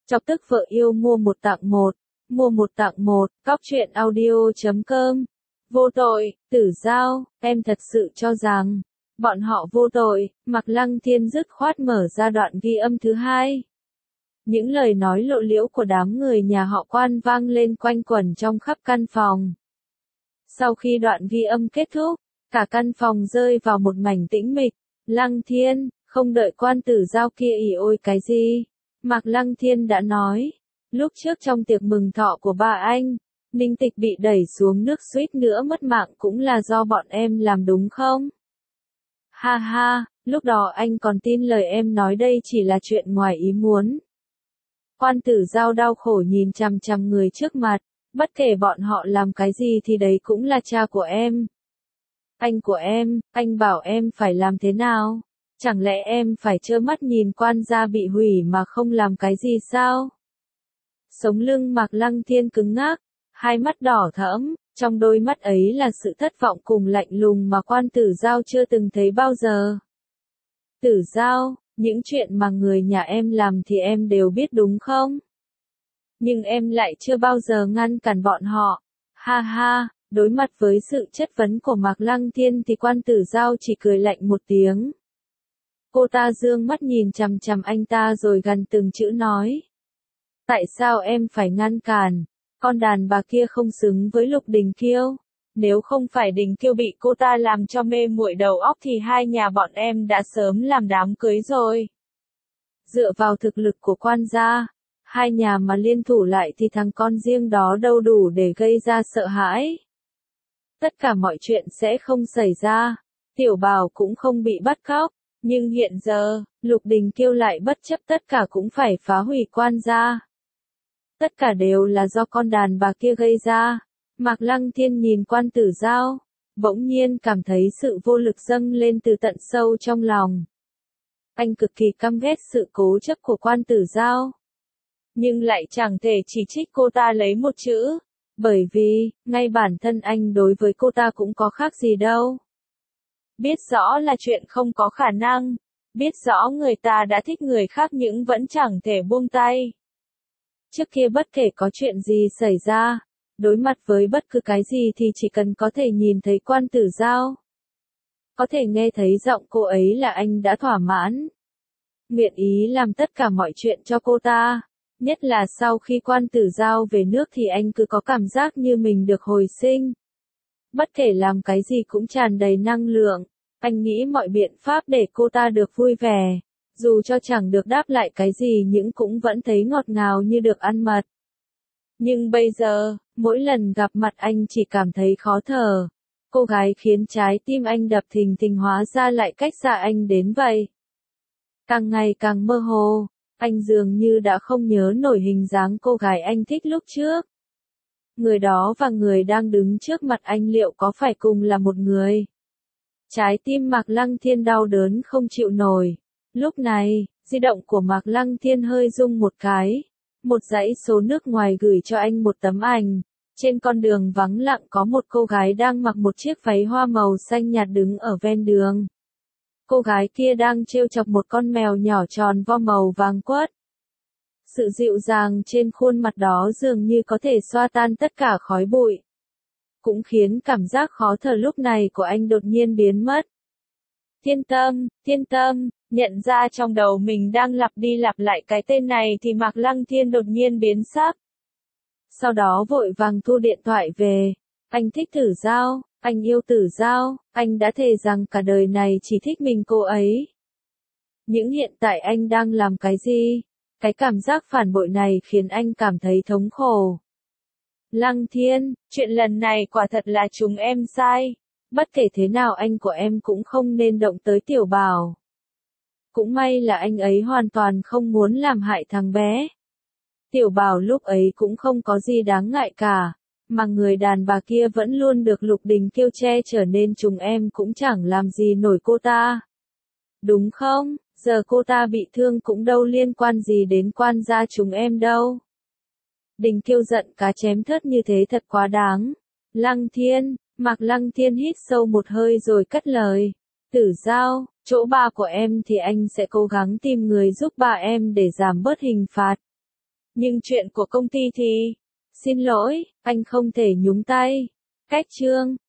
Chọc tức vợ yêu mua một tặng một. Mua một tặng một, cóc truyện audio.com. Vô tội, Tử Giao, em thật sự cho rằng bọn họ vô tội. Mạc Lăng Thiên dứt khoát mở ra đoạn ghi âm thứ hai. Những lời nói lộ liễu của đám người nhà họ Quan vang lên quanh quẩn trong khắp căn phòng. Sau khi đoạn ghi âm kết thúc, cả căn phòng rơi vào một mảnh tĩnh mịch. Lăng Thiên, không đợi Quan Tử Giao kia ỉ ôi cái gì, Mạc Lăng Thiên đã nói. Lúc trước trong tiệc mừng thọ của ba anh, Ninh Tịch bị đẩy xuống nước suýt nữa mất mạng cũng là do bọn em làm đúng không? Ha ha, lúc đó anh còn tin lời em nói đây chỉ là chuyện ngoài ý muốn. Quan Tử Giao đau khổ nhìn chằm chằm người trước mặt, bất kể bọn họ làm cái gì thì đấy cũng là cha của em. Anh của em, anh bảo em phải làm thế nào? Chẳng lẽ em phải trơ mắt nhìn Quan gia bị hủy mà không làm cái gì sao? Sống lưng Mạc Lăng Thiên cứng ngắc, hai mắt đỏ thẫm, trong đôi mắt ấy là sự thất vọng cùng lạnh lùng mà Quan Tử Giao chưa từng thấy bao giờ. Tử Giao, những chuyện mà người nhà em làm thì em đều biết đúng không? Nhưng em lại chưa bao giờ ngăn cản bọn họ. Ha ha, đối mặt với sự chất vấn của Mạc Lăng Thiên thì Quan Tử Giao chỉ cười lạnh một tiếng. Cô ta dương mắt nhìn chằm chằm anh ta rồi gần từng chữ nói. Tại sao em phải ngăn cản? Con đàn bà kia không xứng với Lục Đình Kiêu. Nếu không phải Đình Kiêu bị cô ta làm cho mê muội đầu óc thì hai nhà bọn em đã sớm làm đám cưới rồi. Dựa vào thực lực của Quan gia, hai nhà mà liên thủ lại thì thằng con riêng đó đâu đủ để gây ra sợ hãi. Tất cả mọi chuyện sẽ không xảy ra, Tiểu Bảo cũng không bị bắt cóc, nhưng hiện giờ, Lục Đình Kiêu lại bất chấp tất cả cũng phải phá hủy Quan gia. Tất cả đều là do con đàn bà kia gây ra. Mạc Lăng Thiên nhìn Quan Tử Giao, bỗng nhiên cảm thấy sự vô lực dâng lên từ tận sâu trong lòng. Anh cực kỳ căm ghét sự cố chấp của Quan Tử Giao. Nhưng lại chẳng thể chỉ trích cô ta lấy một chữ, bởi vì, ngay bản thân anh đối với cô ta cũng có khác gì đâu. Biết rõ là chuyện không có khả năng, biết rõ người ta đã thích người khác nhưng vẫn chẳng thể buông tay. Trước kia bất kể có chuyện gì xảy ra, đối mặt với bất cứ cái gì thì chỉ cần có thể nhìn thấy Quan Tử Giao, có thể nghe thấy giọng cô ấy là anh đã thỏa mãn. Nguyện ý làm tất cả mọi chuyện cho cô ta, nhất là sau khi Quan Tử Giao về nước thì anh cứ có cảm giác như mình được hồi sinh. Bất kể làm cái gì cũng tràn đầy năng lượng, anh nghĩ mọi biện pháp để cô ta được vui vẻ. Dù cho chẳng được đáp lại cái gì nhưng cũng vẫn thấy ngọt ngào như được ăn mật. Nhưng bây giờ, mỗi lần gặp mặt anh chỉ cảm thấy khó thở. Cô gái khiến trái tim anh đập thình thình hóa ra lại cách xa anh đến vậy. Càng ngày càng mơ hồ, anh dường như đã không nhớ nổi hình dáng cô gái anh thích lúc trước. Người đó và người đang đứng trước mặt anh liệu có phải cùng là một người? Trái tim Mạc Lăng Thiên đau đớn không chịu nổi. Lúc này, di động của Mạc Lăng Thiên hơi rung một cái. Một dãy số nước ngoài gửi cho anh một tấm ảnh. Trên con đường vắng lặng có một cô gái đang mặc một chiếc váy hoa màu xanh nhạt đứng ở ven đường. Cô gái kia đang trêu chọc một con mèo nhỏ tròn vo màu vàng quất. Sự dịu dàng trên khuôn mặt đó dường như có thể xoa tan tất cả khói bụi. Cũng khiến cảm giác khó thở lúc này của anh đột nhiên biến mất. Thiên Tâm, nhận ra trong đầu mình đang lặp đi lặp lại cái tên này thì Mạc Lăng Thiên đột nhiên biến sắc. Sau đó vội vàng thu điện thoại về. Anh thích Tử Giao, anh yêu Tử Giao, anh đã thề rằng cả đời này chỉ thích mình cô ấy. Nhưng hiện tại anh đang làm cái gì? Cái cảm giác phản bội này khiến anh cảm thấy thống khổ. Lăng Thiên, chuyện lần này quả thật là chúng em sai. Bất kể thế nào anh của em cũng không nên động tới Tiểu Bảo. Cũng may là anh ấy hoàn toàn không muốn làm hại thằng bé. Tiểu Bảo lúc ấy cũng không có gì đáng ngại cả, mà người đàn bà kia vẫn luôn được Lục Đình Kiêu che chở nên chúng em cũng chẳng làm gì nổi cô ta. Đúng không? Giờ cô ta bị thương cũng đâu liên quan gì đến Quan gia chúng em đâu. Đình Kiêu giận cá chém thớt như thế thật quá đáng. Lăng Thiên, Mạc Lăng Thiên hít sâu một hơi rồi cất lời. Tử Giao, chỗ ba của em thì anh sẽ cố gắng tìm người giúp ba em để giảm bớt hình phạt. Nhưng chuyện của công ty thì, xin lỗi, anh không thể nhúng tay. Cách chương